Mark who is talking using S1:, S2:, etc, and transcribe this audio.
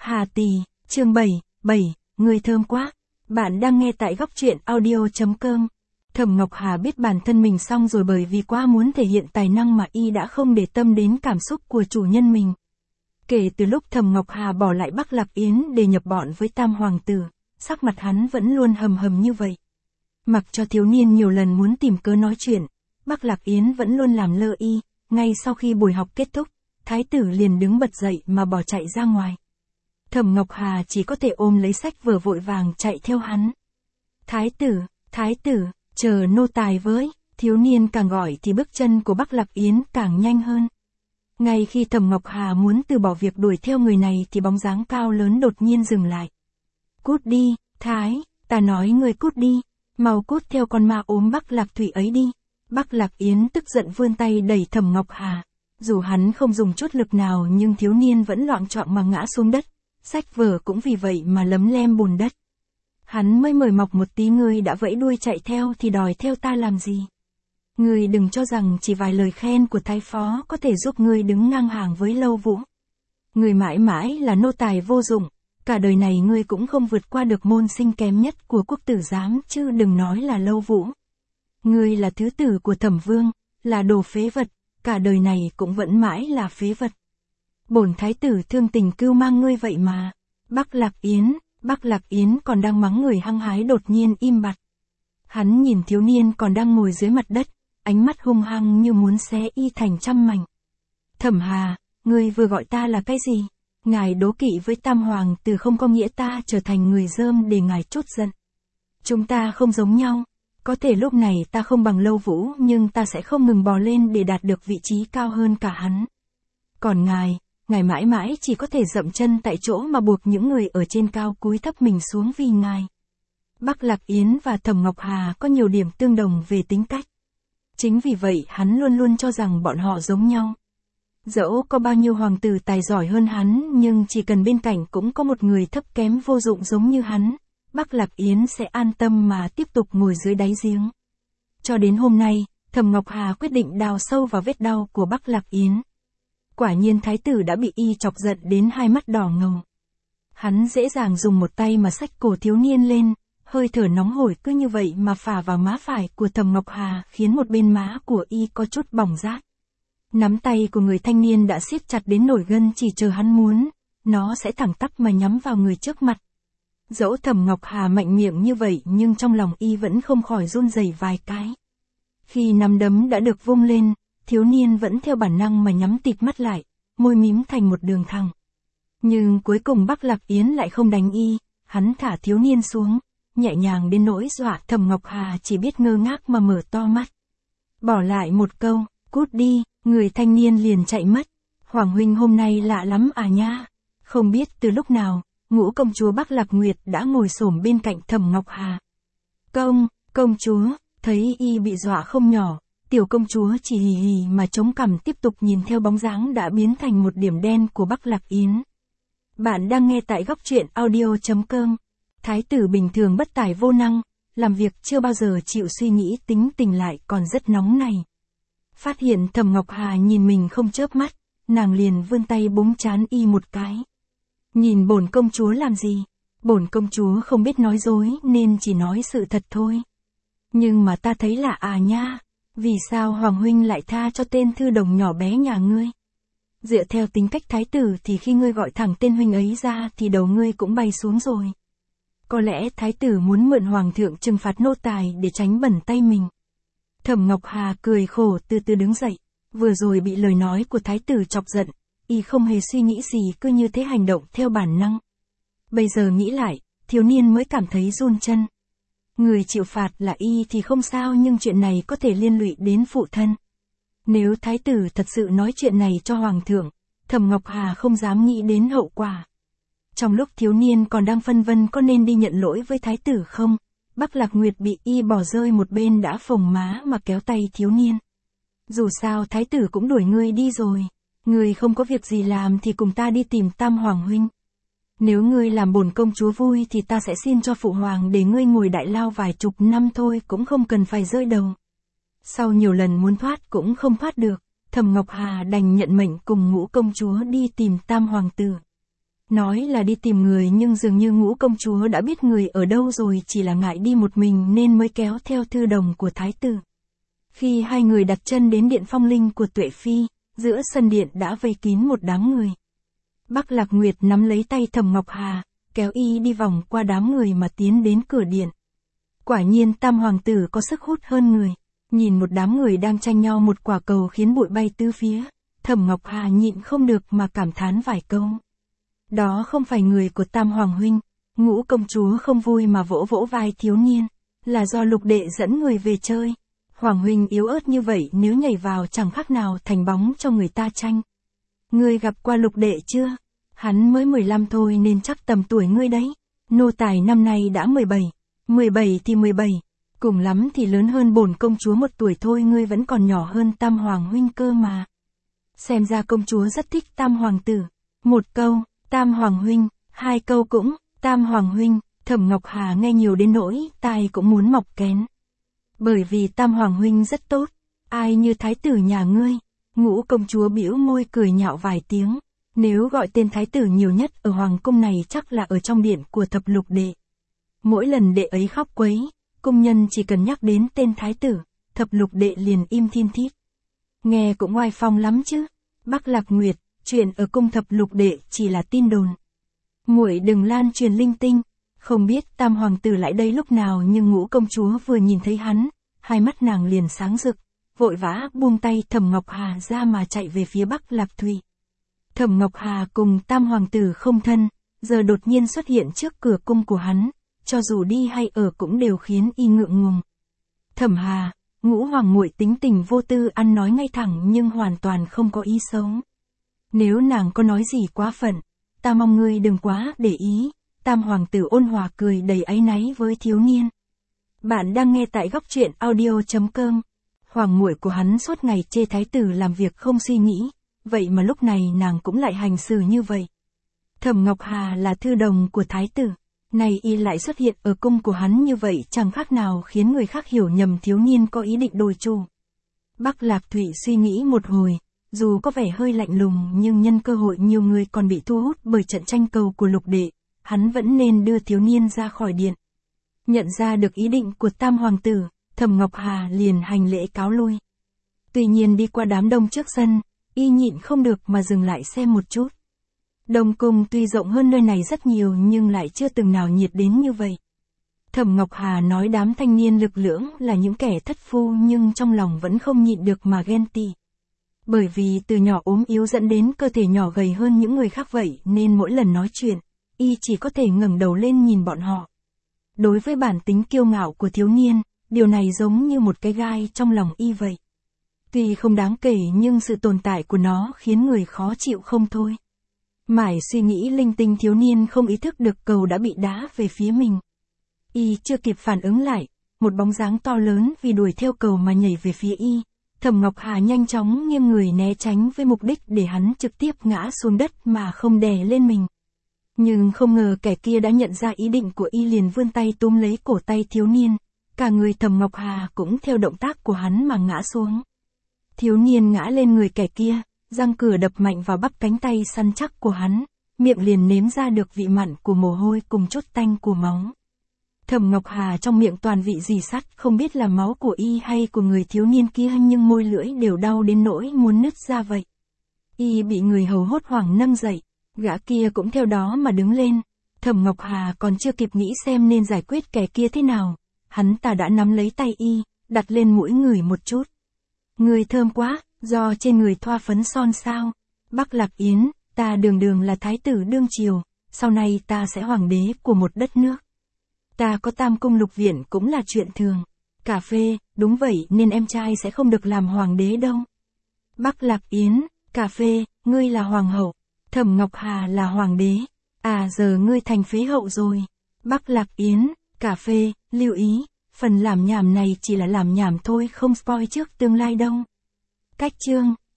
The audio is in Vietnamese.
S1: Hà Tỳ, chương 7, người thơm quá. Bạn đang nghe tại góc truyện audio.com. Thẩm Ngọc Hà biết bản thân mình xong rồi bởi vì quá muốn thể hiện tài năng mà y đã không để tâm đến cảm xúc của chủ nhân mình. Kể từ lúc Thẩm Ngọc Hà bỏ lại Bắc Lạc Yến để nhập bọn với Tam Hoàng Tử, sắc mặt hắn vẫn luôn hầm hầm như vậy. Mặc cho thiếu niên nhiều lần muốn tìm cớ nói chuyện, Bắc Lạc Yến vẫn luôn làm lơ y. Ngay sau khi buổi học kết thúc, Thái tử liền đứng bật dậy mà bỏ chạy ra ngoài. Thẩm Ngọc Hà chỉ có thể ôm lấy sách vở vội vàng chạy theo hắn. Thái tử, chờ nô tài với, thiếu niên càng gọi thì bước chân của Bắc Lạc Yến càng nhanh hơn. Ngay khi Thẩm Ngọc Hà muốn từ bỏ việc đuổi theo người này thì bóng dáng cao lớn đột nhiên dừng lại. Cút đi, ta nói người cút đi, mau cút theo con ma ốm Bắc Lạc Thủy ấy đi. Bắc Lạc Yến tức giận vươn tay đẩy Thẩm Ngọc Hà. Dù hắn không dùng chút lực nào nhưng thiếu niên vẫn loạng choạng mà ngã xuống đất. Sách vở cũng vì vậy mà lấm lem bùn đất. Hắn mới mời mọc một tí ngươi đã vẫy đuôi chạy theo thì đòi theo ta làm gì? Ngươi đừng cho rằng chỉ vài lời khen của thái phó có thể giúp ngươi đứng ngang hàng với Lâu Vũ. Ngươi mãi mãi là nô tài vô dụng, cả đời này ngươi cũng không vượt qua được môn sinh kém nhất của quốc tử giám chứ đừng nói là Lâu Vũ. Ngươi là thứ tử của Thẩm Vương, là đồ phế vật, cả đời này cũng vẫn mãi là phế vật. Bổn thái tử thương tình cưu mang ngươi vậy mà. Bắc Lạc Yến còn đang mắng người hăng hái đột nhiên im bặt. Hắn nhìn thiếu niên còn đang ngồi dưới mặt đất, ánh mắt hung hăng như muốn xé y thành trăm mảnh. Thẩm Hà, ngươi vừa gọi ta là cái gì? Ngài đố kỵ với Tam Hoàng Tử không có nghĩa ta trở thành người dơm để ngài trút giận. Chúng ta không giống nhau. Có thể lúc này ta không bằng Lâu Vũ nhưng ta sẽ không ngừng bò lên để đạt được vị trí cao hơn cả hắn. Còn ngài mãi mãi chỉ có thể dậm chân tại chỗ mà buộc những người ở trên cao cúi thấp mình xuống vì ngài. Bắc Lạc Yến và Thẩm Ngọc Hà có nhiều điểm tương đồng về tính cách. Chính vì vậy hắn luôn luôn cho rằng bọn họ giống nhau. Dẫu có bao nhiêu hoàng tử tài giỏi hơn hắn nhưng chỉ cần bên cạnh cũng có một người thấp kém vô dụng giống như hắn, Bắc Lạc Yến sẽ an tâm mà tiếp tục ngồi dưới đáy giếng. Cho đến hôm nay, Thẩm Ngọc Hà quyết định đào sâu vào vết đau của Bắc Lạc Yến. Quả nhiên thái tử đã bị y chọc giận đến hai mắt đỏ ngầu. Hắn dễ dàng dùng một tay mà xách cổ thiếu niên lên, hơi thở nóng hổi cứ như vậy mà phả vào má phải của Thẩm Ngọc Hà khiến một bên má của y có chút bỏng rát. Nắm tay của người thanh niên đã siết chặt đến nổi gân chỉ chờ hắn muốn, nó sẽ thẳng tắp mà nhắm vào người trước mặt. Dẫu Thẩm Ngọc Hà mạnh miệng như vậy nhưng trong lòng y vẫn không khỏi run rẩy vài cái. Khi nắm đấm đã được vung lên, thiếu niên vẫn theo bản năng mà nhắm tịt mắt lại, môi mím thành một đường thẳng. Nhưng cuối cùng Bắc Lạc Yến lại không đánh y, hắn thả thiếu niên xuống, nhẹ nhàng đến nỗi dọa Thẩm Ngọc Hà chỉ biết ngơ ngác mà mở to mắt. Bỏ lại một câu, cút đi, người thanh niên liền chạy mất. Hoàng huynh hôm nay lạ lắm à nha. Không biết từ lúc nào, Ngũ công chúa Bắc Lạc Nguyệt đã ngồi xổm bên cạnh Thẩm Ngọc Hà. Công chúa, thấy y bị dọa không nhỏ, tiểu công chúa chỉ hì hì mà chống cằm tiếp tục nhìn theo bóng dáng đã biến thành một điểm đen của Bắc Lạc Yến. Bạn đang nghe tại góc truyện audio.com. Thái tử bình thường bất tài vô năng, làm việc chưa bao giờ chịu suy nghĩ tính tình lại còn rất nóng này. Phát hiện Thẩm Ngọc Hà nhìn mình không chớp mắt, nàng liền vươn tay búng trán y một cái. Nhìn bổn công chúa làm gì? Bổn công chúa không biết nói dối nên chỉ nói sự thật thôi. Nhưng mà ta thấy lạ à nha, vì sao Hoàng huynh lại tha cho tên thư đồng nhỏ bé nhà ngươi? Dựa theo tính cách thái tử thì khi ngươi gọi thẳng tên huynh ấy ra thì đầu ngươi cũng bay xuống rồi. Có lẽ thái tử muốn mượn hoàng thượng trừng phạt nô tài để tránh bẩn tay mình. Thẩm Ngọc Hà cười khổ từ từ đứng dậy, vừa rồi bị lời nói của thái tử chọc giận. Y không hề suy nghĩ gì cứ như thế hành động theo bản năng. Bây giờ nghĩ lại, thiếu niên mới cảm thấy run chân. Người chịu phạt là y thì không sao nhưng chuyện này có thể liên lụy đến phụ thân. Nếu thái tử thật sự nói chuyện này cho hoàng thượng, Thẩm Ngọc Hà không dám nghĩ đến hậu quả. Trong lúc thiếu niên còn đang phân vân có nên đi nhận lỗi với thái tử không, Bắc Lạc Nguyệt bị y bỏ rơi một bên đã phồng má mà kéo tay thiếu niên. Dù sao thái tử cũng đuổi ngươi đi rồi. Ngươi không có việc gì làm thì cùng ta đi tìm Tam Hoàng huynh. Nếu ngươi làm bổn công chúa vui thì ta sẽ xin cho phụ hoàng để ngươi ngồi đại lao vài chục năm thôi cũng không cần phải rơi đầu. Sau nhiều lần muốn thoát cũng không thoát được, Thẩm Ngọc Hà đành nhận mệnh cùng Ngũ công chúa đi tìm Tam Hoàng tử. Nói là đi tìm người nhưng dường như Ngũ công chúa đã biết người ở đâu rồi, chỉ là ngại đi một mình nên mới kéo theo thư đồng của thái tử. Khi hai người đặt chân đến điện phong linh của Tuệ Phi, giữa sân điện đã vây kín một đám người. Bắc Lạc Nguyệt nắm lấy tay Thẩm Ngọc Hà, kéo y đi vòng qua đám người mà tiến đến cửa điện. Quả nhiên tam hoàng tử có sức hút hơn người. Nhìn một đám người đang tranh nhau một quả cầu khiến bụi bay tứ phía, Thẩm Ngọc Hà nhịn không được mà cảm thán vài câu. Đó không phải người của tam hoàng huynh. Ngũ công chúa không vui mà vỗ vỗ vai thiếu niên. Là do Lục đệ dẫn người về chơi. Hoàng huynh yếu ớt như vậy nếu nhảy vào chẳng khác nào thành bóng cho người ta tranh. Ngươi gặp qua Lục đệ chưa? Hắn mới 15 thôi nên chắc tầm tuổi ngươi đấy. Nô tài năm nay đã 17. 17 thì 17. Cùng lắm thì lớn hơn bổn công chúa một tuổi thôi, ngươi vẫn còn nhỏ hơn tam hoàng huynh cơ mà. Xem ra công chúa rất thích tam hoàng tử. Một câu, tam hoàng huynh, hai câu cũng, tam hoàng huynh, Thẩm Ngọc Hà nghe nhiều đến nỗi tai cũng muốn mọc kén. Bởi vì tam hoàng huynh rất tốt, ai như thái tử nhà ngươi. Ngũ công chúa bĩu môi cười nhạo vài tiếng. Nếu gọi tên thái tử nhiều nhất ở hoàng cung này chắc là ở trong điện của thập lục đệ. Mỗi lần đệ ấy khóc quấy, cung nhân chỉ cần nhắc đến tên thái tử, thập lục đệ liền im thiên thít. Nghe cũng oai phong lắm chứ. Bắc Lạc Nguyệt, chuyện ở cung thập lục đệ chỉ là tin đồn. Muội đừng lan truyền linh tinh. Không biết tam hoàng tử lại đây lúc nào nhưng Ngũ công chúa vừa nhìn thấy hắn, hai mắt nàng liền sáng rực, vội vã buông tay Thẩm Ngọc Hà ra mà chạy về phía Bắc Lạc Thủy. Thẩm Ngọc Hà cùng tam hoàng tử không thân, giờ đột nhiên xuất hiện trước cửa cung của hắn, cho dù đi hay ở cũng đều khiến y ngượng ngùng. Thẩm Hà, Ngũ hoàng muội tính tình vô tư, ăn nói ngay thẳng nhưng hoàn toàn không có ý xấu. Nếu nàng có nói gì quá phận, ta mong ngươi đừng quá để ý. Tam hoàng tử ôn hòa cười đầy áy náy với thiếu niên. Bạn đang nghe tại góc truyện audio.com. Hoàng muội của hắn suốt ngày chê thái tử làm việc không suy nghĩ, vậy mà lúc này nàng cũng lại hành xử như vậy. Thẩm Ngọc Hà là thư đồng của thái tử, nay y lại xuất hiện ở cung của hắn như vậy chẳng khác nào khiến người khác hiểu nhầm thiếu niên có ý định đổi chủ. Bắc Lạc Thủy suy nghĩ một hồi, dù có vẻ hơi lạnh lùng nhưng nhân cơ hội nhiều người còn bị thu hút bởi trận tranh cầu của lục đệ, hắn vẫn nên đưa thiếu niên ra khỏi điện. Nhận ra được ý định của tam hoàng tử, Thẩm Ngọc Hà liền hành lễ cáo lui. Tuy nhiên đi qua đám đông trước sân, y nhịn không được mà dừng lại xem một chút. Đông cung tuy rộng hơn nơi này rất nhiều nhưng lại chưa từng nào nhiệt đến như vậy. Thẩm Ngọc Hà nói đám thanh niên lực lưỡng là những kẻ thất phu nhưng trong lòng vẫn không nhịn được mà ghen tị. Bởi vì từ nhỏ ốm yếu dẫn đến cơ thể nhỏ gầy hơn những người khác vậy nên mỗi lần nói chuyện, y chỉ có thể ngẩng đầu lên nhìn bọn họ. Đối với bản tính kiêu ngạo của thiếu niên, điều này giống như một cái gai trong lòng y vậy. Tuy không đáng kể nhưng sự tồn tại của nó khiến người khó chịu không thôi. Mãi suy nghĩ linh tinh thiếu niên không ý thức được cầu đã bị đá về phía mình. Y chưa kịp phản ứng lại, một bóng dáng to lớn vì đuổi theo cầu mà nhảy về phía y. Thẩm Ngọc Hà nhanh chóng nghiêng người né tránh với mục đích để hắn trực tiếp ngã xuống đất mà không đè lên mình. Nhưng không ngờ kẻ kia đã nhận ra ý định của y liền vươn tay túm lấy cổ tay thiếu niên. Cả người Thẩm Ngọc Hà cũng theo động tác của hắn mà ngã xuống. Thiếu niên ngã lên người kẻ kia, răng cửa đập mạnh vào bắp cánh tay săn chắc của hắn, miệng liền nếm ra được vị mặn của mồ hôi cùng chút tanh của máu. Thẩm Ngọc Hà trong miệng toàn vị rỉ sắt, không biết là máu của y hay của người thiếu niên kia nhưng môi lưỡi đều đau đến nỗi muốn nứt ra vậy. Y bị người hầu hốt hoảng nâng dậy, gã kia cũng theo đó mà đứng lên. Thẩm Ngọc Hà còn chưa kịp nghĩ xem nên giải quyết kẻ kia thế nào, hắn ta đã nắm lấy tay y, đặt lên mũi người một chút. Người thơm quá, do trên người thoa phấn son sao. Bắc Lạc Yến, ta đường là thái tử đương triều, sau này ta sẽ hoàng đế của một đất nước. Ta có tam cung lục viện cũng là chuyện thường. Cà phê, đúng vậy nên em trai sẽ không được làm hoàng đế đâu. Bắc Lạc Yến, cà phê, ngươi là hoàng hậu, Thẩm Ngọc Hà là hoàng đế. À giờ ngươi thành phế hậu rồi. Bắc Lạc Yến, cà phê, lưu ý, phần làm nhảm này chỉ là làm nhảm thôi không spoil trước tương lai đâu. Cách chương